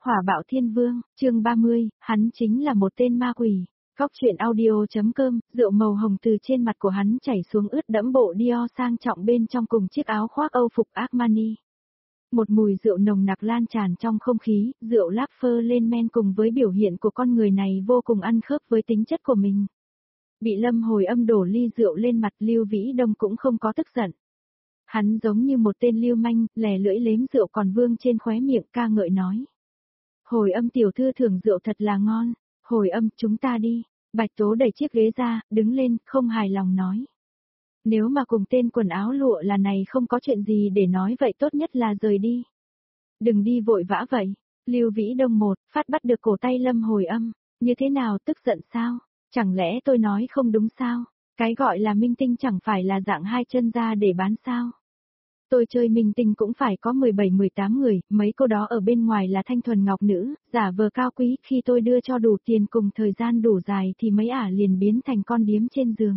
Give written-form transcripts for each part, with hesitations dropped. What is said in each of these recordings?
Hỏa bạo thiên vương, chương 30, hắn chính là một tên ma quỷ. Góc truyện audio.com, rượu màu hồng từ trên mặt của hắn chảy xuống ướt đẫm bộ Dior sang trọng bên trong cùng chiếc áo khoác Âu phục Armani. Một mùi rượu nồng nặc lan tràn trong không khí, rượu lác phơ lên men cùng với biểu hiện của con người này vô cùng ăn khớp với tính chất của mình. Bị Lâm Hồi Âm đổ ly rượu lên mặt, Lưu Vĩ Đông cũng không có tức giận. Hắn giống như một tên lưu manh, lè lưỡi lếm rượu còn vương trên khóe miệng ca ngợi nói. Hồi Âm tiểu thư thưởng rượu thật là ngon, Hồi Âm chúng ta đi. Bạch Tố đẩy chiếc ghế ra, đứng lên, không hài lòng nói. Nếu mà cùng tên quần áo lụa là này không có chuyện gì để nói vậy tốt nhất là rời đi. Đừng đi vội vã vậy. Lưu Vĩ Đông phát bắt được cổ tay Lâm Hồi Âm. Như thế nào, tức giận sao? Chẳng lẽ tôi nói không đúng sao? Cái gọi là minh tinh chẳng phải là dạng hai chân ra để bán sao? Tôi chơi minh tinh cũng phải có 17-18 người, mấy cô đó ở bên ngoài là thanh thuần ngọc nữ, giả vờ cao quý, khi tôi đưa cho đủ tiền cùng thời gian đủ dài thì mấy ả liền biến thành con điếm trên giường.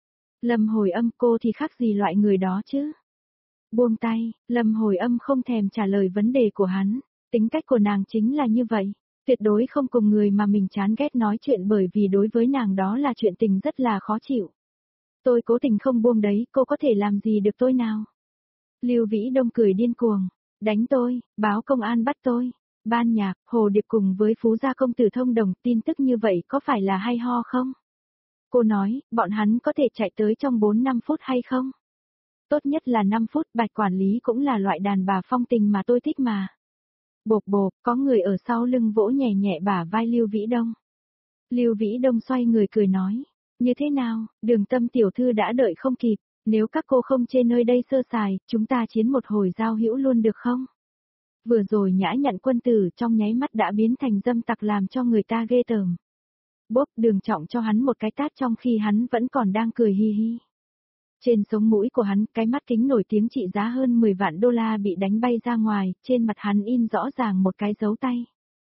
Lâm Hồi Âm, cô thì khác gì loại người đó chứ? Buông tay, Lâm Hồi Âm không thèm trả lời vấn đề của hắn, tính cách của nàng chính là như vậy, tuyệt đối không cùng người mà mình chán ghét nói chuyện bởi vì đối với nàng đó là chuyện tình rất là khó chịu. Tôi cố tình không buông đấy, cô có thể làm gì được tôi nào? Lưu Vĩ Đông cười điên cuồng, đánh tôi, báo công an bắt tôi. Ban nhạc, Hồ Điệp cùng với Phú Gia công tử thông đồng, tin tức như vậy có phải là hay ho không? Cô nói, bọn hắn có thể chạy tới trong 4-5 phút hay không? Tốt nhất là 5 phút, Bạch quản lý cũng là loại đàn bà phong tình mà tôi thích mà. Bộp bộp, có người ở sau lưng vỗ nhẹ nhẹ bả vai Lưu Vĩ Đông. Lưu Vĩ Đông xoay người cười nói, như thế nào, Đường Tâm tiểu thư đã đợi không kịp. Nếu các cô không chê nơi đây sơ sài, chúng ta chiến một hồi giao hữu luôn được không? Vừa rồi nhã nhặn quân tử trong nháy mắt đã biến thành dâm tặc làm cho người ta ghê tởm. Bốp, Đường Trọng cho hắn một cái tát trong khi hắn vẫn còn đang cười hi hi. Trên sống mũi của hắn, cái mắt kính nổi tiếng trị giá hơn 10 vạn đô la bị đánh bay ra ngoài, trên mặt hắn in rõ ràng một cái dấu tay.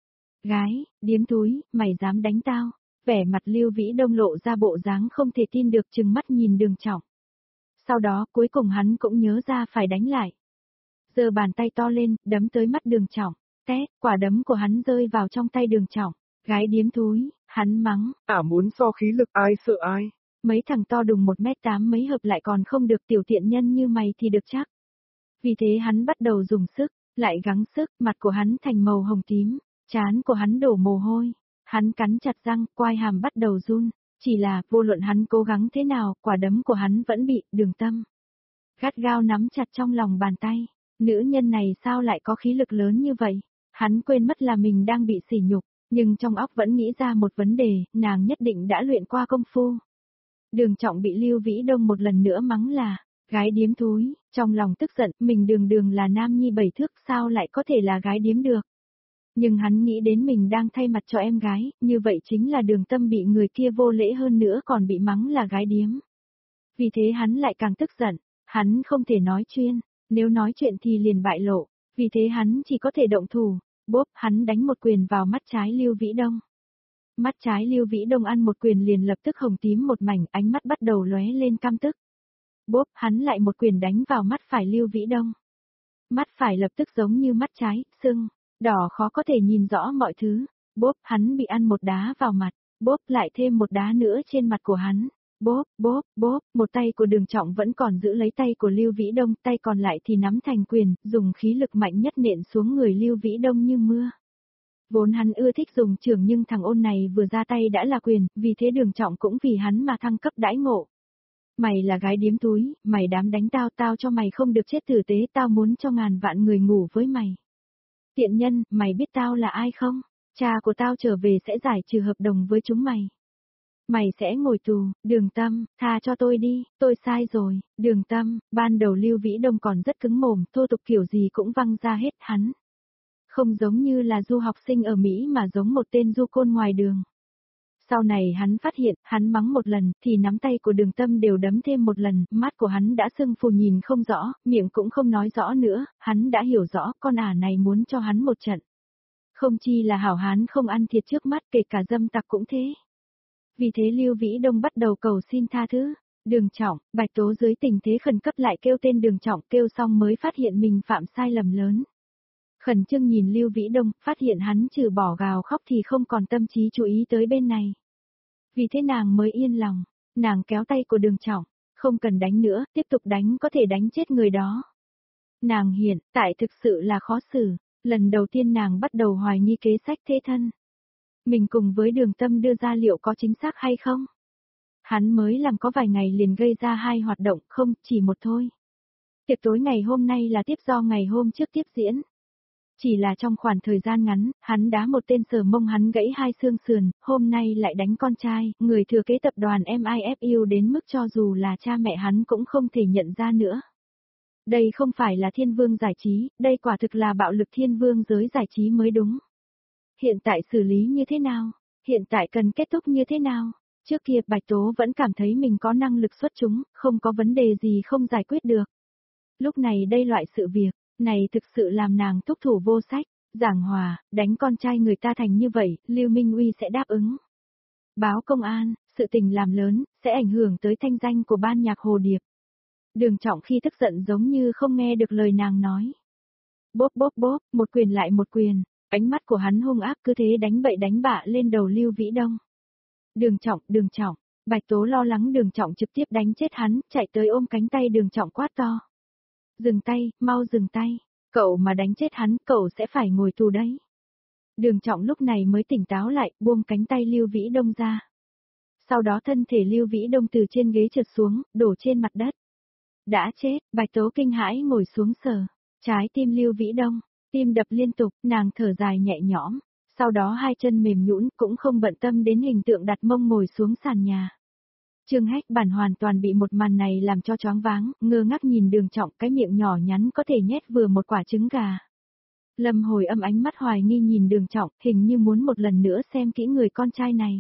Gái, điếm túi, mày dám đánh tao? Vẻ mặt Lưu Vĩ Đông lộ ra bộ dáng không thể tin được, trừng mắt nhìn Đường Trọng. Sau đó cuối cùng hắn cũng nhớ ra phải đánh lại. Giơ bàn tay to lên, đấm tới mắt Đường Trọng. Tét, quả đấm của hắn rơi vào trong tay Đường Trọng. Gái điếm thúi, hắn mắng. Muốn so khí lực ai sợ ai. Mấy thằng to đùng 1m8 mấy hợp lại còn không được tiểu tiện nhân như mày thì được chắc. Vì thế hắn bắt đầu dùng sức, lại gắng sức, mặt của hắn thành màu hồng tím, trán của hắn đổ mồ hôi. Hắn cắn chặt răng, quai hàm bắt đầu run. Chỉ là, vô luận hắn cố gắng thế nào, quả đấm của hắn vẫn bị Đường Tâm gắt gao nắm chặt trong lòng bàn tay. Nữ nhân này sao lại có khí lực lớn như vậy? Hắn quên mất là mình đang bị sỉ nhục, nhưng trong óc vẫn nghĩ ra một vấn đề, nàng nhất định đã luyện qua công phu. Đường Trọng bị Lưu Vĩ Đông một lần nữa mắng là gái điếm thúi, trong lòng tức giận, mình đường đường là nam nhi 7 thước sao lại có thể là gái điếm được. Nhưng hắn nghĩ đến mình đang thay mặt cho em gái, như vậy chính là Đường Tâm bị người kia vô lễ hơn nữa còn bị mắng là gái điếm. Vì thế hắn lại càng tức giận, hắn không thể nói chuyên, nếu nói chuyện thì liền bại lộ, vì thế hắn chỉ có thể động thủ, bốp, hắn đánh một quyền vào mắt trái Lưu Vĩ Đông. Mắt trái Lưu Vĩ Đông ăn một quyền liền lập tức hồng tím một mảnh, ánh mắt bắt đầu lóe lên căm tức. Bốp, hắn lại một quyền đánh vào mắt phải Lưu Vĩ Đông. Mắt phải lập tức giống như mắt trái, sưng, đỏ khó có thể nhìn rõ mọi thứ. Bốp, hắn bị ăn một đá vào mặt. Bốp, lại thêm một đá nữa trên mặt của hắn. Bốp, bốp, bốp, một tay của Đường Trọng vẫn còn giữ lấy tay của Lưu Vĩ Đông, tay còn lại thì nắm thành quyền, dùng khí lực mạnh nhất nện xuống người Lưu Vĩ Đông như mưa. Vốn hắn ưa thích dùng chưởng nhưng thằng ôn này vừa ra tay đã là quyền, vì thế Đường Trọng cũng vì hắn mà thăng cấp đãi ngộ. Mày là gái điếm túi, mày dám đánh tao, tao cho mày không được chết tử tế, tao muốn cho ngàn vạn người ngủ với mày. Tiện nhân, mày biết tao là ai không? Cha của tao trở về sẽ giải trừ hợp đồng với chúng mày. Mày sẽ ngồi tù, Đường Tâm, tha cho tôi đi, tôi sai rồi, Đường Tâm, ban đầu Lưu Vĩ Đông còn rất cứng mồm, thô tục kiểu gì cũng văng ra hết hắn. Không giống như là du học sinh ở Mỹ mà giống một tên du côn ngoài đường. Sau này hắn phát hiện, hắn mắng một lần, thì nắm tay của Đường Tâm đều đấm thêm một lần, mắt của hắn đã sưng phù nhìn không rõ, miệng cũng không nói rõ nữa, hắn đã hiểu rõ con ả này muốn cho hắn một trận. Không chi là hảo hán không ăn thiệt trước mắt, kể cả dâm tặc cũng thế. Vì thế Lưu Vĩ Đông bắt đầu cầu xin tha thứ. Đường Trọng, Bạch Tố dưới tình thế khẩn cấp lại kêu tên Đường Trọng, kêu xong mới phát hiện mình phạm sai lầm lớn. Khẩn trương nhìn Lưu Vĩ Đông, phát hiện hắn trừ bỏ gào khóc thì không còn tâm trí chú ý tới bên này. Vì thế nàng mới yên lòng, nàng kéo tay của Đường Trọng, không cần đánh nữa, tiếp tục đánh có thể đánh chết người đó. Nàng hiện tại thực sự là khó xử, lần đầu tiên nàng bắt đầu hoài nghi kế sách thế thân. Mình cùng với Đường Tâm đưa ra liệu có chính xác hay không? Hắn mới làm có vài ngày liền gây ra 2 hoạt động, không, chỉ một thôi. Tiệc tối ngày hôm nay là tiếp do ngày hôm trước tiếp diễn. Chỉ là trong khoảng thời gian ngắn, hắn đá một tên sờ mông hắn gãy 2 xương sườn, hôm nay lại đánh con trai, người thừa kế tập đoàn MIFU đến mức cho dù là cha mẹ hắn cũng không thể nhận ra nữa. Đây không phải là thiên vương giải trí, đây quả thực là bạo lực thiên vương giới giải trí mới đúng. Hiện tại xử lý như thế nào? Hiện tại cần kết thúc như thế nào? Trước kia Bạch Tố vẫn cảm thấy mình có năng lực xuất chúng, không có vấn đề gì không giải quyết được. Lúc này đây loại sự việc, này thực sự làm nàng thúc thủ vô sách, giảng hòa, đánh con trai người ta thành như vậy, Lưu Minh Uy sẽ đáp ứng. Báo công an, sự tình làm lớn, sẽ ảnh hưởng tới thanh danh của ban nhạc Hồ Điệp. Đường Trọng khi tức giận giống như không nghe được lời nàng nói. Bốp bốp bốp, một quyền lại một quyền, ánh mắt của hắn hung ác cứ thế đánh bậy đánh bạ lên đầu Lưu Vĩ Đông. Đường Trọng, Bạch Tố lo lắng Đường Trọng trực tiếp đánh chết hắn, chạy tới ôm cánh tay Đường Trọng quát to. Dừng tay, mau dừng tay, cậu mà đánh chết hắn, cậu sẽ phải ngồi tù đấy. Đường Trọng lúc này mới tỉnh táo lại, buông cánh tay Lưu Vĩ Đông ra. Sau đó thân thể Lưu Vĩ Đông từ trên ghế trượt xuống, đổ trên mặt đất. Đã chết, Bạch Tố kinh hãi ngồi xuống sờ, trái tim Lưu Vĩ Đông, tim đập liên tục, nàng thở dài nhẹ nhõm, sau đó 2 chân mềm nhũn cũng không bận tâm đến hình tượng đặt mông ngồi xuống sàn nhà. Trương Hách Bản hoàn toàn bị một màn này làm cho choáng váng, ngơ ngác nhìn Đường Trọng, cái miệng nhỏ nhắn có thể nhét vừa một quả trứng gà. Lâm Hồi Âm ánh mắt hoài nghi nhìn Đường Trọng, hình như muốn một lần nữa xem kỹ người con trai này.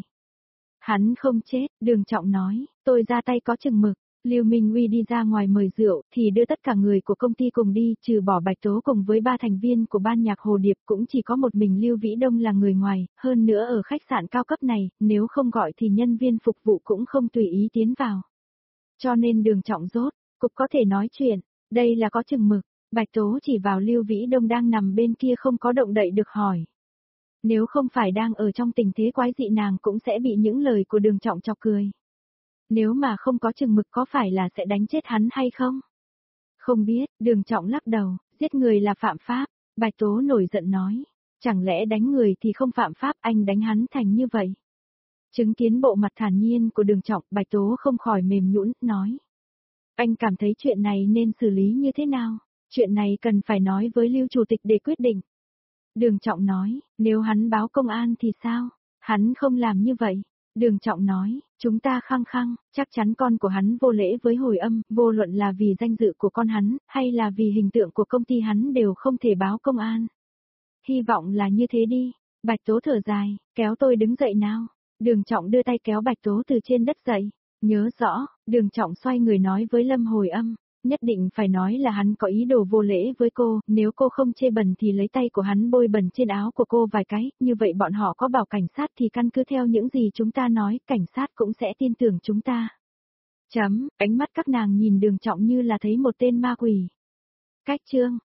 Hắn không chết, Đường Trọng nói, tôi ra tay có chừng mực. Lưu Minh Uy đi ra ngoài mời rượu, thì đưa tất cả người của công ty cùng đi, trừ bỏ Bạch Tố cùng với 3 thành viên của ban nhạc Hồ Điệp, cũng chỉ có một mình Lưu Vĩ Đông là người ngoài, hơn nữa ở khách sạn cao cấp này, nếu không gọi thì nhân viên phục vụ cũng không tùy ý tiến vào. Cho nên Đường Trọng rốt, cục có thể nói chuyện, đây là có chừng mực. Bạch Tố chỉ vào Lưu Vĩ Đông đang nằm bên kia không có động đậy được hỏi. Nếu không phải đang ở trong tình thế quái dị nàng cũng sẽ bị những lời của Đường Trọng chọc cười. Nếu mà không có chừng mực có phải là sẽ đánh chết hắn hay không? Không biết, Đường Trọng lắc đầu, giết người là phạm pháp. Bạch Tố nổi giận nói, chẳng lẽ đánh người thì không phạm pháp, anh đánh hắn thành như vậy? Chứng kiến bộ mặt thản nhiên của Đường Trọng, Bạch Tố không khỏi mềm nhũn, nói. Anh cảm thấy chuyện này nên xử lý như thế nào? Chuyện này cần phải nói với Lưu Chủ tịch để quyết định. Đường Trọng nói, nếu hắn báo công an thì sao? Hắn không làm như vậy. Đường Trọng nói, chúng ta khăng khăng, chắc chắn con của hắn vô lễ với Hồi Âm, vô luận là vì danh dự của con hắn, hay là vì hình tượng của công ty hắn đều không thể báo công an. Hy vọng là như thế đi. Bạch Tố thở dài, kéo tôi đứng dậy nào. Đường Trọng đưa tay kéo Bạch Tố từ trên đất dậy. Nhớ rõ, Đường Trọng xoay người nói với Lâm Hồi Âm. Nhất định phải nói là hắn có ý đồ vô lễ với cô, nếu cô không chê bẩn thì lấy tay của hắn bôi bẩn trên áo của cô vài cái, như vậy bọn họ có bảo cảnh sát thì căn cứ theo những gì chúng ta nói, cảnh sát cũng sẽ tin tưởng chúng ta. Ánh mắt các nàng nhìn Đường Trọng như là thấy một tên ma quỷ. Cách chương